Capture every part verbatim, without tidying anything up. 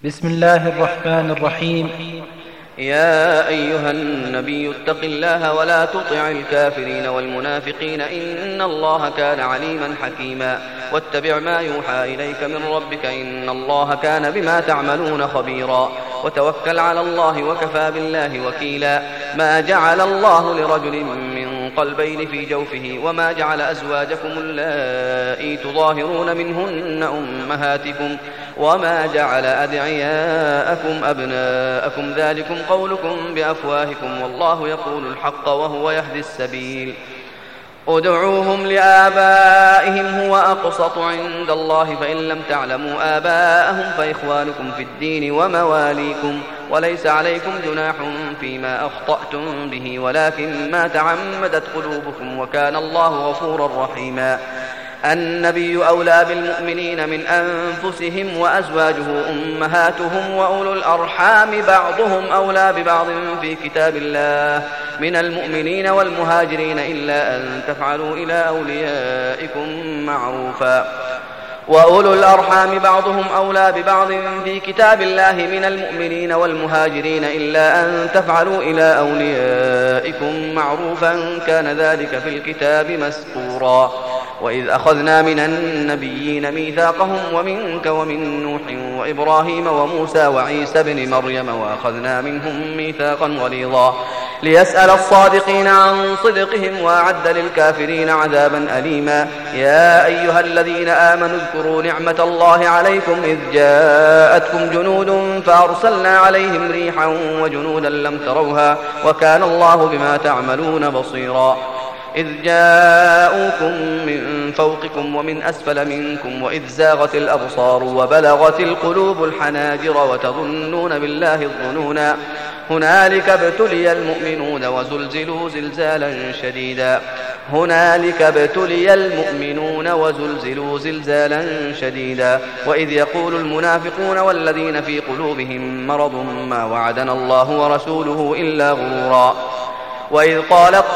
بسم الله الرحمن الرحيم. يا أيها النبي اتق الله ولا تطع الكافرين والمنافقين إن الله كان عليما حكيما واتبع ما يوحى إليك من ربك إن الله كان بما تعملون خبيرا وتوكل على الله وكفى بالله وكيلا. ما جعل الله لرجل من قلبين في جوفه وما جعل أزواجكم اللائي تظاهرون منهن أمهاتكم وما جعل أدعياءكم أبناءكم ذلكم قولكم بأفواهكم والله يقول الحق وهو يهدي السبيل. ادعوهم لآبائهم هو أقسط عند الله فإن لم تعلموا آباءهم فإخوانكم في الدين ومواليكم وليس عليكم جناح فيما أخطأتم به ولكن ما تعمدت قلوبكم وكان الله غفورا رحيما. النبي أولى بالمؤمنين من أنفسهم وأزواجه أمهاتهم وأولو الأرحام بعضهم أولى ببعض في كتاب الله من المؤمنين والمهاجرين إلا أن تفعلوا إلى أوليائكم معروفا وأولو الأرحام بعضهم أولى ببعض في كتاب الله من المؤمنين والمهاجرين إلا أن تفعلوا إلى أوليائكم معروفا كان ذلك في الكتاب مسطورا. وإذ أخذنا من النبيين ميثاقهم ومنك ومن نوح وإبراهيم وموسى وعيسى بن مريم وأخذنا منهم ميثاقا غليظا ليسأل الصادقين عن صدقهم وأعد للكافرين عذابا أليما. يا أيها الذين آمنوا اذكروا نعمة الله عليكم إذ جاءتكم جنود فأرسلنا عليهم ريحا وجنودا لم تروها وكان الله بما تعملون بصيرا. إذ جاءوكم من فوقكم ومن أسفل منكم وإذ زاغت الأبصار وبلغت القلوب الحناجر وتظنون بالله الظنونا هنالك ابتلي المؤمنون وزلزلوا زلزالا شديدا هنالك ابتلي المؤمنون وزلزلوا زلزالا شديدا. وإذ يقول المنافقون والذين في قلوبهم مرض ما وعدنا الله ورسوله إلا غرورا. وإذ قالت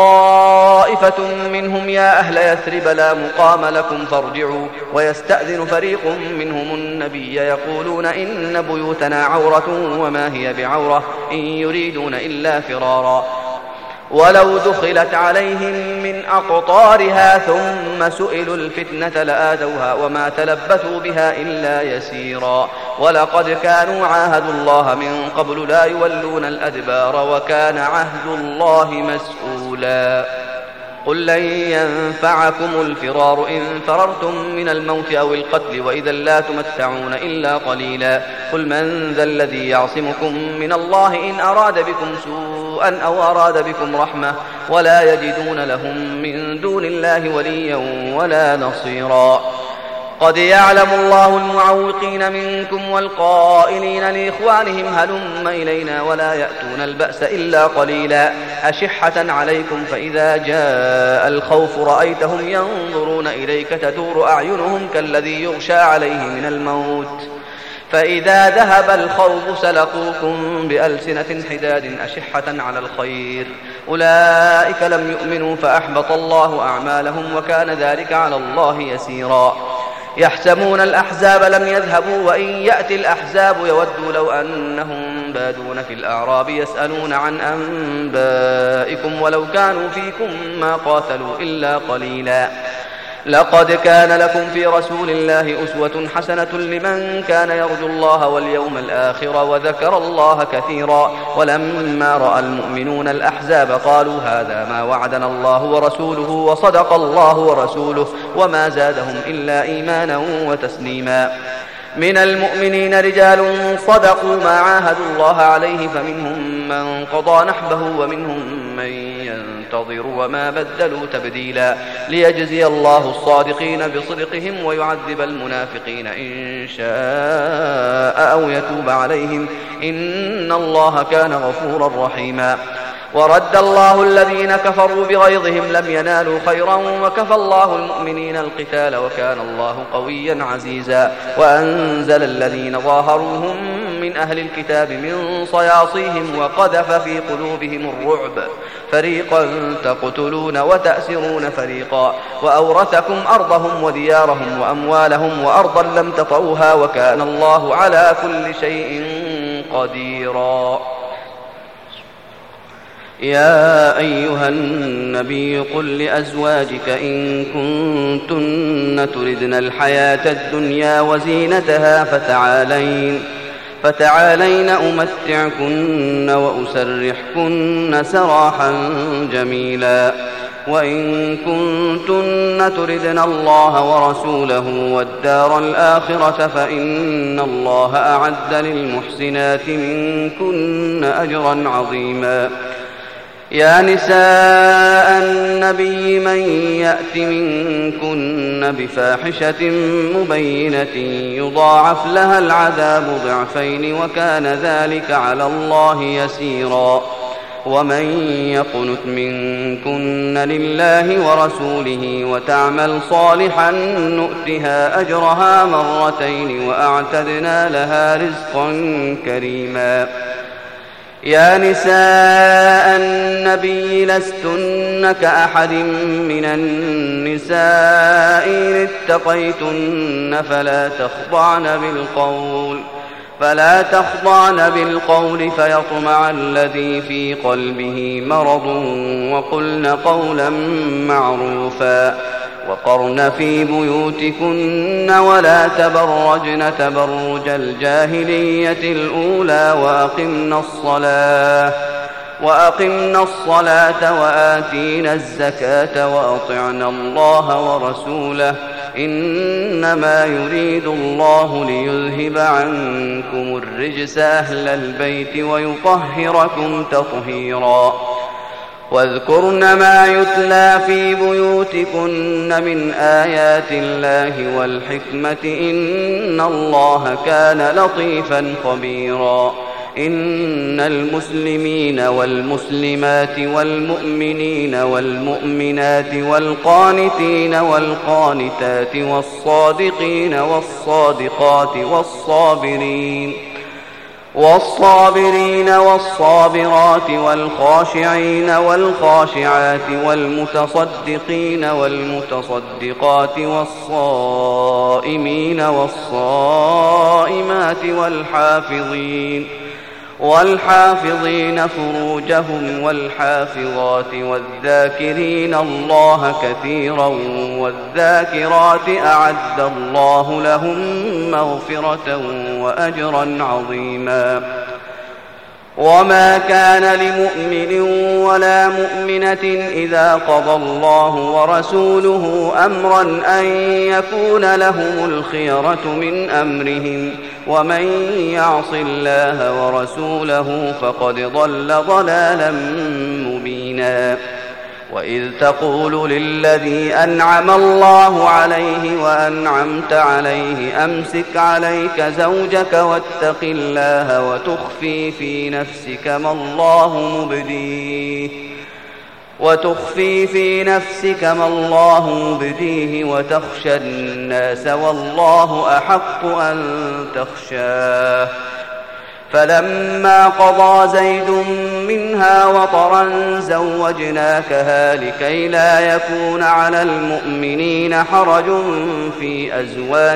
طائفة منهم يا أهل يثرب لا مقام لكم فارجعوا ويستأذن فريق منهم النبي يقولون إن بيوتنا عورة وما هي بعورة إن يريدون إلا فرارا ولو دخلت عليهم من أقطارها ثم سئلوا الفتنة لآتوها وما تلبثوا بها إلا يسيرا. ولقد كانوا عاهدوا الله من قبل لا يولون الأدبار وكان عهد الله مسؤولا. قل لن ينفعكم الفرار إن فررتم من الموت أو القتل وإذا لا تمتعون إلا قليلا. قل من ذا الذي يعصمكم من الله إن أراد بكم سوءا أو أراد بكم رحمة ولا يجدون لهم من دون الله وليا ولا نصيرا. قد يعلم الله المعوقين منكم والقائلين لإخوانهم هلم إلينا ولا يأتون البأس إلا قليلا أشحة عليكم فإذا جاء الخوف رأيتهم ينظرون إليك تدور أعينهم كالذي يغشى عليه من الموت فإذا ذهب الخوف سلقوكم بألسنة حداد أشحة على الخير أولئك لم يؤمنوا فأحبط الله أعمالهم وكان ذلك على الله يسيرا. يحسبون الأحزاب لم يذهبوا وإن يأتي الأحزاب يودوا لو أنهم بادون في الأعراب يسألون عن أنبائكم ولو كانوا فيكم ما قاتلوا إلا قليلا. لقد كان لكم في رسول الله أسوة حسنة لمن كان يرجو الله واليوم الآخر وذكر الله كثيرا. ولما رأى المؤمنون الأحزاب قالوا هذا ما وعدنا الله ورسوله وصدق الله ورسوله وما زادهم إلا إيمانا وتسليما. من المؤمنين رجال صدقوا ما عاهدوا الله عليه فمنهم من قضى نحبه ومنهم من ينتظر وما بدلوا تبديلا. ليجزي الله الصادقين بصدقهم ويعذب المنافقين إن شاء أو يتوب عليهم إن الله كان غفورا رحيما. ورد الله الذين كفروا بغيظهم لم ينالوا خيرا وكفى الله المؤمنين القتال وكان الله قويا عزيزا. وأنزل الذين ظاهروهم من من أهل الكتاب من صياصيهم وقذف في قلوبهم الرعب فريقا تقتلون وتأسرون فريقا وأورثكم أرضهم وديارهم وأموالهم وأرضا لم تطئوها وكان الله على كل شيء قديرا. يا أيها النبي قل لأزواجك إن كنتن تردن الحياة الدنيا وزينتها فتعالين فتعالين أمتعكن وأسرحكن سراحا جميلا وإن كنتن تردن الله ورسوله والدار الآخرة فإن الله أعد للمحسنات منكن أجرا عظيما. يا نساء النبي من يأت منكن بفاحشة مبينة يضاعف لها العذاب ضعفين وكان ذلك على الله يسيرا. ومن يقنت منكن لله ورسوله وتعمل صالحا نؤتها أجرها مرتين وأعتدنا لها رزقا كريما. يا نساء النبي لستن كأحد من النساء إن اتقيتن فلا تخضعن بالقول فلا تخضعن بالقول فيطمع الذي في قلبه مرض وقلن قولا معروفا وقرن في بيوتكن ولا تبرجن تبرج الجاهلية الأولى وأقمن الصلاة وأقمنا الصلاة وآتينا الزكاة وأطعنا الله ورسوله إنما يريد الله ليذهب عنكم الرجس أهل البيت ويطهركم تطهيرا. واذكرن ما يتلى في بيوتكن من آيات الله والحكمة إن الله كان لطيفا خبيرا. إن المسلمين والمسلمات والمؤمنين والمؤمنات والقانتين والقانتات والصادقين والصادقات والصابرين والصابرين والصابرات والخاشعين والخاشعات والمتصدقين والمتصدقات والصائمين والصائمات والحافظين والحافظين فروجهم والحافظات والذاكرين الله كثيرا والذاكرات أعد الله لهم مغفرة وأجرا عظيما. وما كان لمؤمن ولا مؤمنة إذا قضى الله ورسوله أمرا أن يكون لهم الخيرة من أمرهم ومن يعص الله ورسوله فقد ضل ضلالا مبينا. وإذ تقول للذي أنعم الله عليه وأنعمت عليه أمسك عليك زوجك واتق الله وتخفي في نفسك ما الله مبديه وتخفي في نفسك ما الله مبديه وتخشى الناس والله أحق أن تخشاه. فلما قضى زيد منها وطرا زوجناكها لكي لا يكون على المؤمنين حرج في أزواج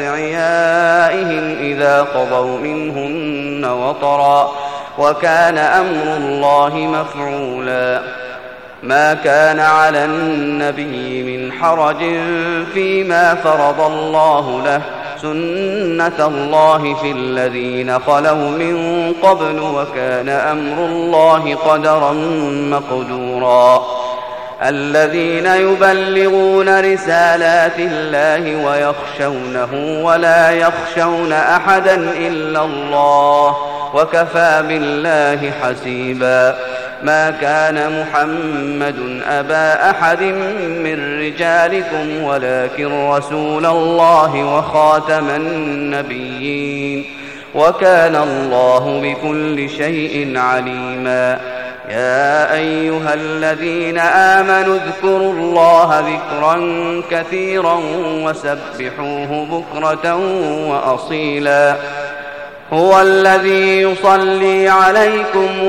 أدعيائهم إذا قضوا منهن وطرا وكان أمر الله مفعولا. ما كان على النبي من حرج فيما فرض الله له سنة الله في الذين خلوا من قبل وكان أمر الله قدرا مقدورا. الذين يبلغون رسالات الله ويخشونه ولا يخشون أحدا إلا الله وكفى بالله حسيبا. ما كان محمد أبا أحد من رجالكم ولكن رسول الله وخاتم النبيين وكان الله بكل شيء عليما. يا أيها الذين آمنوا اذكروا الله ذكرا كثيرا وسبحوه بكرة وأصيلا. هو الذي يصلي عليكم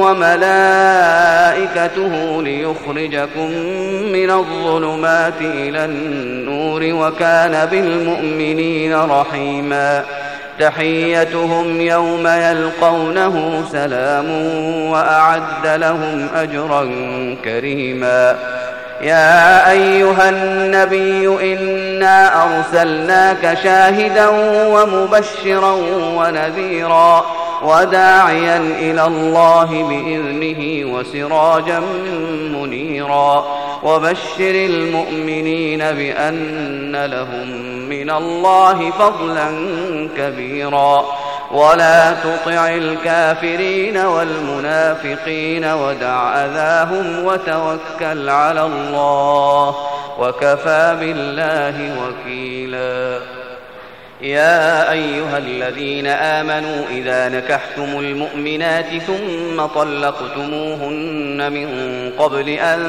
وملائكته ليخرجكم من الظلمات إلى النور وكان بالمؤمنين رحيما تحيتهم يوم يلقونه سلام وأعد لهم أجرا كريما يا أيها النبي إنا أرسلناك شاهدا ومبشرا ونذيرا وداعيا إلى الله بإذنه وسراجا منيرا وبشر المؤمنين بأن لهم من الله فضلا كبيرا ولا تطع الكافرين والمنافقين ودع أذاهم وتوكل على الله وكفى بالله وكيلا يا أيها الذين آمنوا إذا نكحتم المؤمنات ثم طلقتموهن من قبل أن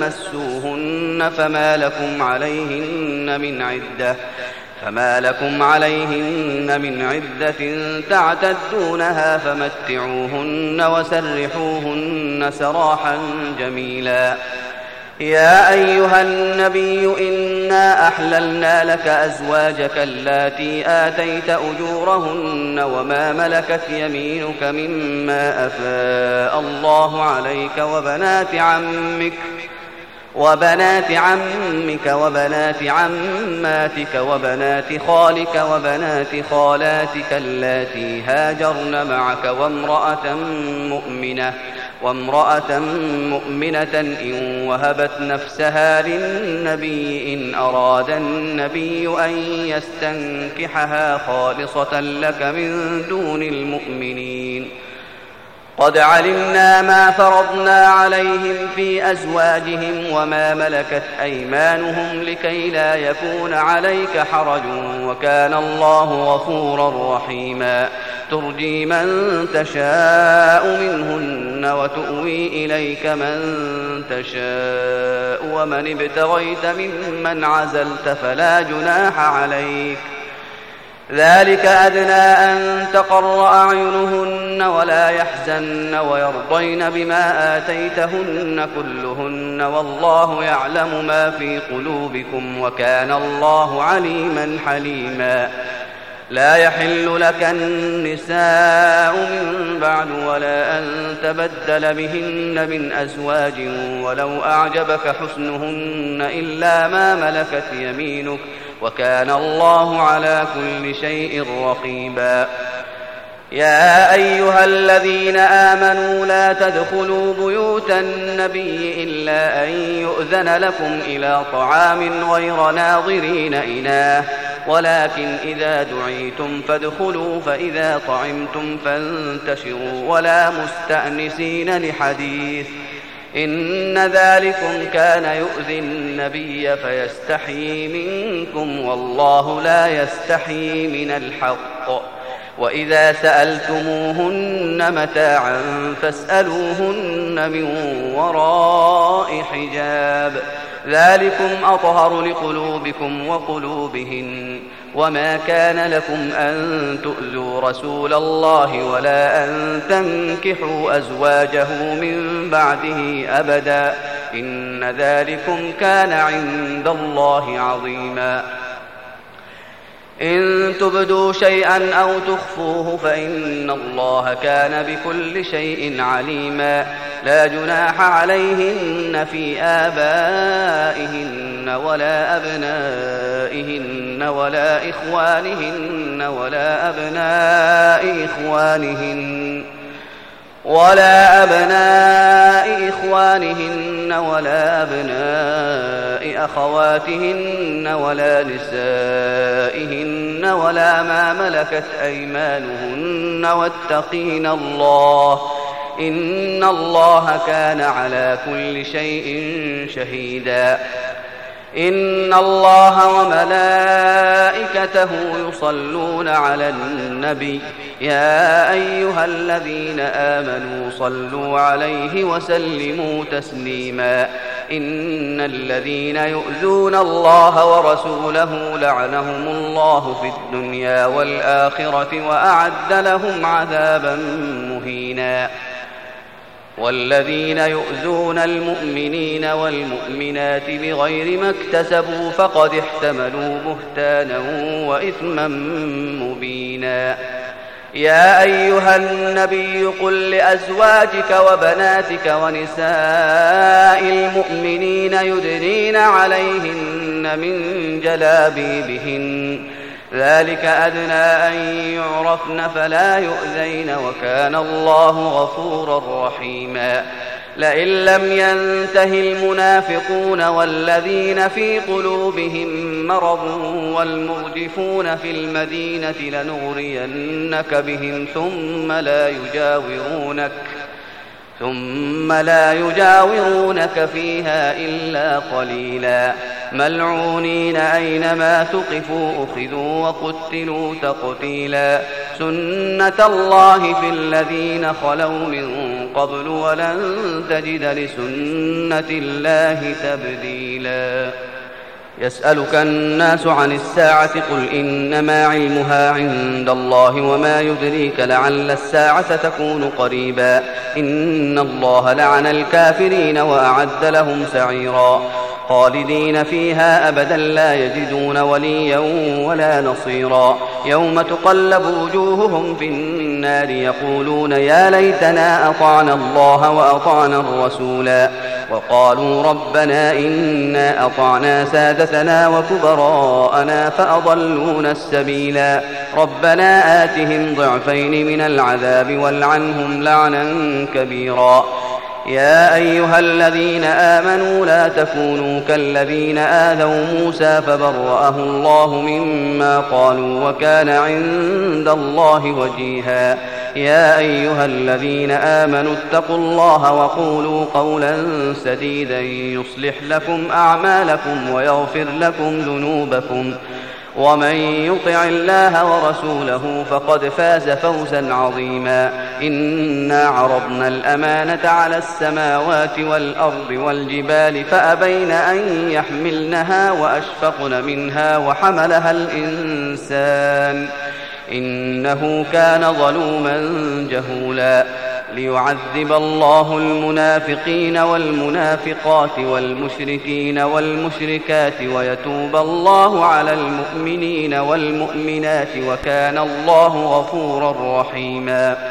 تمسوهن فما لكم عليهن من عدة فما لكم عليهن من عدة تعتدونها فمتعوهن وسرحوهن سراحا جميلا يا أيها النبي إنا أحللنا لك أزواجك اللاتي آتيت أجورهن وما ملكت يمينك مما أفاء الله عليك وبنات عمك وبنات عمك وبنات عماتك وبنات خالك وبنات خالاتك اللاتي هاجرن معك وامرأة مؤمنة وامرأة مؤمنة إن وهبت نفسها للنبي إن أراد النبي أن يستنكحها خالصة لك من دون المؤمنين قد علمنا ما فرضنا عليهم في أزواجهم وما ملكت أيمانهم لكي لا يكون عليك حرج وكان الله غفورا رحيما ترجي من تشاء منهن وتؤوي إليك من تشاء ومن ابتغيت ممن عزلت فلا جناح عليك ذلك أدنى أن تقر أعينهن ولا يحزن ويرضين بما آتيتهن كلهن والله يعلم ما في قلوبكم وكان الله عليما حليما لا يحل لك النساء من بعد ولا أن تبدل بهن من أزواج ولو أعجبك حسنهن إلا ما ملكت يمينك وكان الله على كل شيء رقيبا يا أيها الذين آمنوا لا تدخلوا بيوت النبي إلا أن يؤذن لكم إلى طعام غير ناظرين إناه ولكن إذا دعيتم فادخلوا فإذا طعمتم فانتشروا ولا مستأنسين لحديث إن ذلكم كان يؤذي النبي فيستحيي منكم والله لا يستحيي من الحق وإذا سألتموهن متاعا فاسألوهن من وراء حجاب ذلكم أطهر لقلوبكم وقلوبهن وما كان لكم أن تؤذوا رسول الله ولا أن تنكحوا أزواجه من بعده أبدا إن ذلكم كان عند الله عظيما إن تبدوا شيئا أو تخفوه فإن الله كان بكل شيء عليما لا جناح عليهن في آبائهن ولا أبنائهن ولا إخوانهن ولا أبناء إخوانهن ولا أبناء إخوانهن ولا أبناء أخواتهن ولا نسائهن ولا ما ملكت أيمانهن واتقين الله إن الله كان على كل شيء شهيدا إن الله وملائكته يصلون على النبي يا أيها الذين آمنوا صلوا عليه وسلموا تسليما إن الذين يؤذون الله ورسوله لعنهم الله في الدنيا والآخرة وأعد لهم عذابا مهينا. والذين يؤذون المؤمنين والمؤمنات بغير ما اكتسبوا فقد احتملوا بهتانا وإثما مبينا. يا أيها النبي قل لأزواجك وبناتك ونساء المؤمنين يدنين عليهن من جلابيبهن ذلك أدنى أن يعرفن فلا يؤذين وكان الله غفورا رحيما. لئن لم ينته المنافقون والذين في قلوبهم مرض والمرجفون في المدينة لنغرينك بهم ثم لا يجاورونك ثم لا يجاورونك فيها إلا قليلا ملعونين أينما ثقفوا أخذوا وقتلوا تقتيلا. سنة الله في الذين خلوا من قبل ولن تجد لسنة الله تبديلا. يسألك الناس عن الساعة قل إنما علمها عند الله وما يدريك لعل الساعة تكون قريبا. إن الله لعن الكافرين وأعد لهم سعيرا خالدين فيها أبدا لا يجدون وليا ولا نصيرا. يوم تقلب وجوههم في النار يقولون يا ليتنا أطعنا الله وأطعنا الرسولا وقالوا ربنا إنا أطعنا سادتنا وكبراءنا فأضلونا السبيلا. ربنا آتهم ضعفين من العذاب والعنهم لعنا كبيرا. يا أيها الذين آمنوا لا تكونوا كالذين آذوا موسى فبرأه الله مما قالوا وكان عند الله وجيها. يا أيها الذين آمنوا اتقوا الله وقولوا قولا سديدا يصلح لكم أعمالكم ويغفر لكم ذنوبكم ومن يطع الله ورسوله فقد فاز فوزا عظيما. إنا عرضنا الأمانة على السماوات والأرض والجبال فأبين أن يحملنها وأشفقن منها وحملها الإنسان إنه كان ظلوما جهولا. ليعذب الله المنافقين والمنافقات والمشركين والمشركات ويتوب الله على المؤمنين والمؤمنات وكان الله غفورا رحيما.